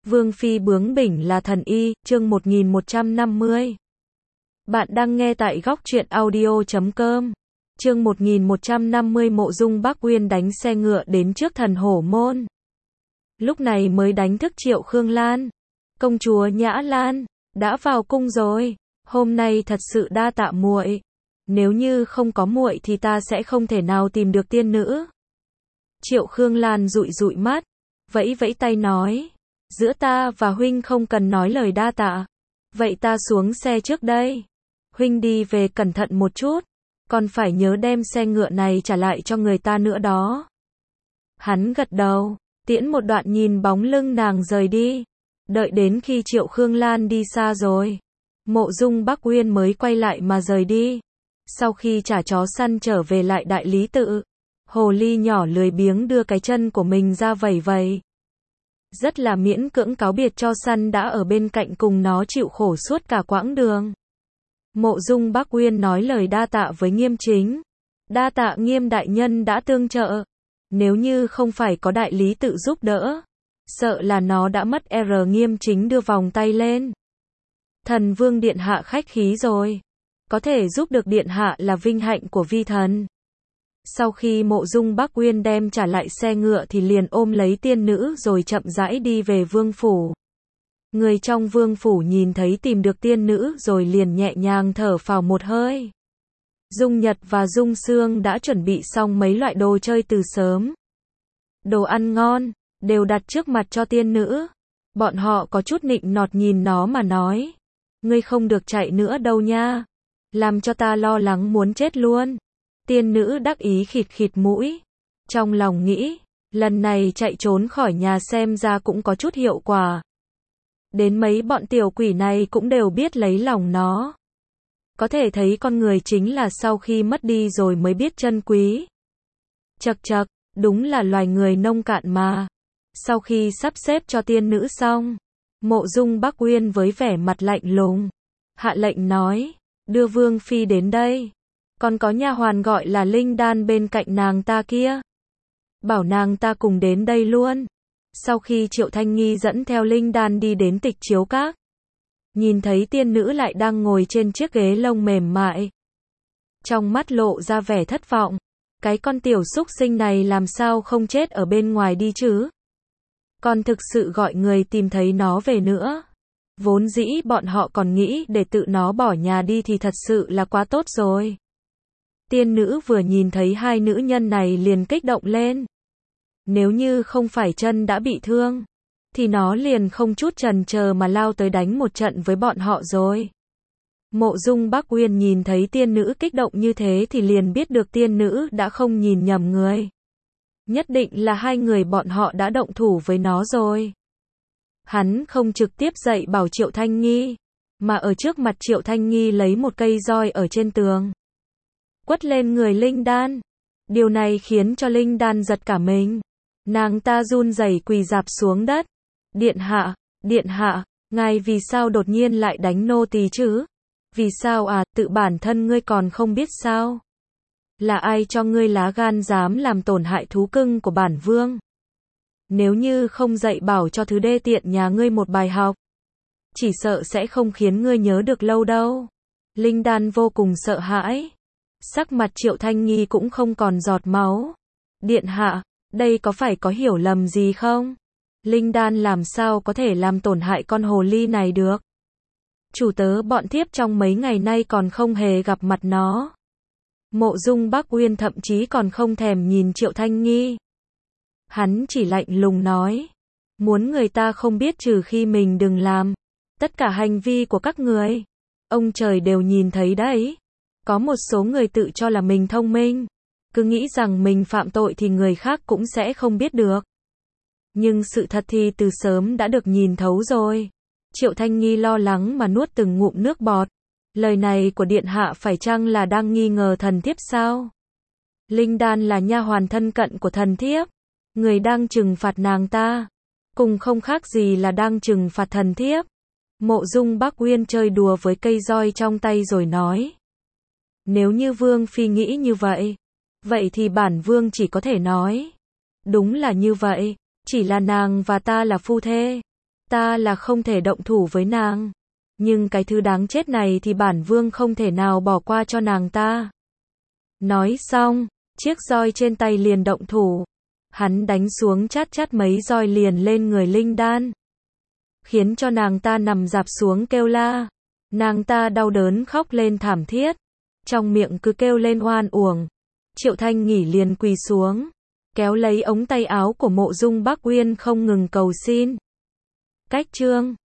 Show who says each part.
Speaker 1: Vương phi bướng bỉnh là thần y, chương 1150. Bạn đang nghe tại góc truyện audio.com. Chương 1150 Mộ Dung Bắc Uyên đánh xe ngựa đến trước Thần Hổ Môn. Lúc này mới đánh thức Triệu Khương Lan. Công chúa Nhã Lan đã vào cung rồi. Hôm nay thật sự đa tạ muội. Nếu như không có muội thì ta sẽ không thể nào tìm được tiên nữ. Triệu Khương Lan dụi dụi mắt, vẫy vẫy tay nói, giữa ta và huynh không cần nói lời đa tạ. Vậy ta xuống xe trước đây. Huynh đi về cẩn thận một chút, còn phải nhớ đem xe ngựa này trả lại cho người ta nữa đó. Hắn gật đầu, tiễn một đoạn nhìn bóng lưng nàng rời đi. Đợi đến khi Triệu Khương Lan đi xa rồi, Mộ Dung Bắc Uyên mới quay lại mà rời đi. Sau khi trả chó săn trở về lại đại lý tự, hồ ly nhỏ lười biếng đưa cái chân của mình ra vẩy vẩy. Rất là miễn cưỡng cáo biệt cho săn đã ở bên cạnh cùng nó chịu khổ suốt cả quãng đường. Mộ Dung Bắc Uyên nói lời đa tạ với Nghiêm Chính. Đa tạ Nghiêm đại nhân đã tương trợ. Nếu như không phải có đại lý tự giúp đỡ, sợ là nó đã mất. Nghiêm Chính đưa vòng tay lên. Thần vương điện hạ khách khí rồi. Có thể giúp được điện hạ là vinh hạnh của vi thần. Sau khi Mộ Dung Bắc Uyên đem trả lại xe ngựa thì liền ôm lấy tiên nữ rồi chậm rãi đi về vương phủ. Người trong vương phủ nhìn thấy tìm được tiên nữ rồi liền nhẹ nhàng thở phào một hơi. Dung Nhật và Dung Sương đã chuẩn bị xong mấy loại đồ chơi từ sớm. Đồ ăn ngon, đều đặt trước mặt cho tiên nữ. Bọn họ có chút nịnh nọt nhìn nó mà nói, ngươi không được chạy nữa đâu nha. Làm cho ta lo lắng muốn chết luôn. Tiên nữ đắc ý khịt khịt mũi. Trong lòng nghĩ, lần này chạy trốn khỏi nhà xem ra cũng có chút hiệu quả. Đến mấy bọn tiểu quỷ này cũng đều biết lấy lòng nó. Có thể thấy con người chính là sau khi mất đi rồi mới biết trân quý. Chậc chậc, đúng là loài người nông cạn mà. Sau khi sắp xếp cho tiên nữ xong, Mộ Dung Bắc Uyên với vẻ mặt lạnh lùng, hạ lệnh nói, đưa Vương phi đến đây. Còn có nha hoàn gọi là Linh Đan bên cạnh nàng ta kia, bảo nàng ta cùng đến đây luôn. Sau khi Triệu Thanh Nghi dẫn theo Linh Đan đi đến Tịch Chiếu Các, nhìn thấy tiên nữ lại đang ngồi trên chiếc ghế lông mềm mại, trong mắt lộ ra vẻ thất vọng. Cái con tiểu súc sinh này làm sao không chết ở bên ngoài đi chứ? Còn thực sự gọi người tìm thấy nó về nữa. Vốn dĩ bọn họ còn nghĩ để tự nó bỏ nhà đi thì thật sự là quá tốt rồi. Tiên nữ vừa nhìn thấy hai nữ nhân này liền kích động lên. Nếu như không phải chân đã bị thương, thì nó liền không chút chần chờ mà lao tới đánh một trận với bọn họ rồi. Mộ Dung Bắc Uyên nhìn thấy tiên nữ kích động như thế thì liền biết được tiên nữ đã không nhìn nhầm người. Nhất định là hai người bọn họ đã động thủ với nó rồi. Hắn không trực tiếp dạy bảo Triệu Thanh Nghi, mà ở trước mặt Triệu Thanh Nghi lấy một cây roi ở trên tường, quất lên người Linh Đan. Điều này khiến cho Linh Đan giật cả mình. Nàng ta run rẩy quỳ rạp xuống đất. Điện hạ, ngài vì sao đột nhiên lại đánh nô tỳ chứ? Vì sao à, tự bản thân ngươi còn không biết sao? Là ai cho ngươi lá gan dám làm tổn hại thú cưng của bản vương? Nếu như không dạy bảo cho thứ đê tiện nhà ngươi một bài học, chỉ sợ sẽ không khiến ngươi nhớ được lâu đâu. Linh Đan vô cùng sợ hãi. Sắc mặt Triệu Thanh Nghi cũng không còn giọt máu. Điện hạ, đây có phải có hiểu lầm gì không? Linh Đan làm sao có thể làm tổn hại con hồ ly này được? Chủ tớ bọn thiếp trong mấy ngày nay còn không hề gặp mặt nó. Mộ Dung Bắc Uyên thậm chí còn không thèm nhìn Triệu Thanh Nghi. Hắn chỉ lạnh lùng nói, muốn người ta không biết trừ khi mình đừng làm. Tất cả hành vi của các người, ông trời đều nhìn thấy đấy. Có một số người tự cho là mình thông minh, cứ nghĩ rằng mình phạm tội thì người khác cũng sẽ không biết được. Nhưng sự thật thì từ sớm đã được nhìn thấu rồi. Triệu Thanh Nghi lo lắng mà nuốt từng ngụm nước bọt. Lời này của điện hạ phải chăng là đang nghi ngờ thần thiếp sao? Linh Đan là nha hoàn thân cận của thần thiếp. Người đang trừng phạt nàng ta, cùng không khác gì là đang trừng phạt thần thiếp. Mộ Dung Bắc Uyên chơi đùa với cây roi trong tay rồi nói, nếu như Vương phi nghĩ như vậy, vậy thì bản vương chỉ có thể nói, đúng là như vậy, chỉ là nàng và ta là phu thê. Ta là không thể động thủ với nàng. Nhưng cái thứ đáng chết này thì bản vương không thể nào bỏ qua cho nàng ta. Nói xong, chiếc roi trên tay liền động thủ. Hắn đánh xuống chát chát mấy roi liền lên người Linh Đan. Khiến cho nàng ta nằm rạp xuống kêu la. Nàng ta đau đớn khóc lên thảm thiết. Trong miệng cứ kêu lên oan uổng. Triệu Thanh Nghỉ liền quỳ xuống. Kéo lấy ống tay áo của Mộ Dung Bác Uyên không ngừng cầu xin. Cách chương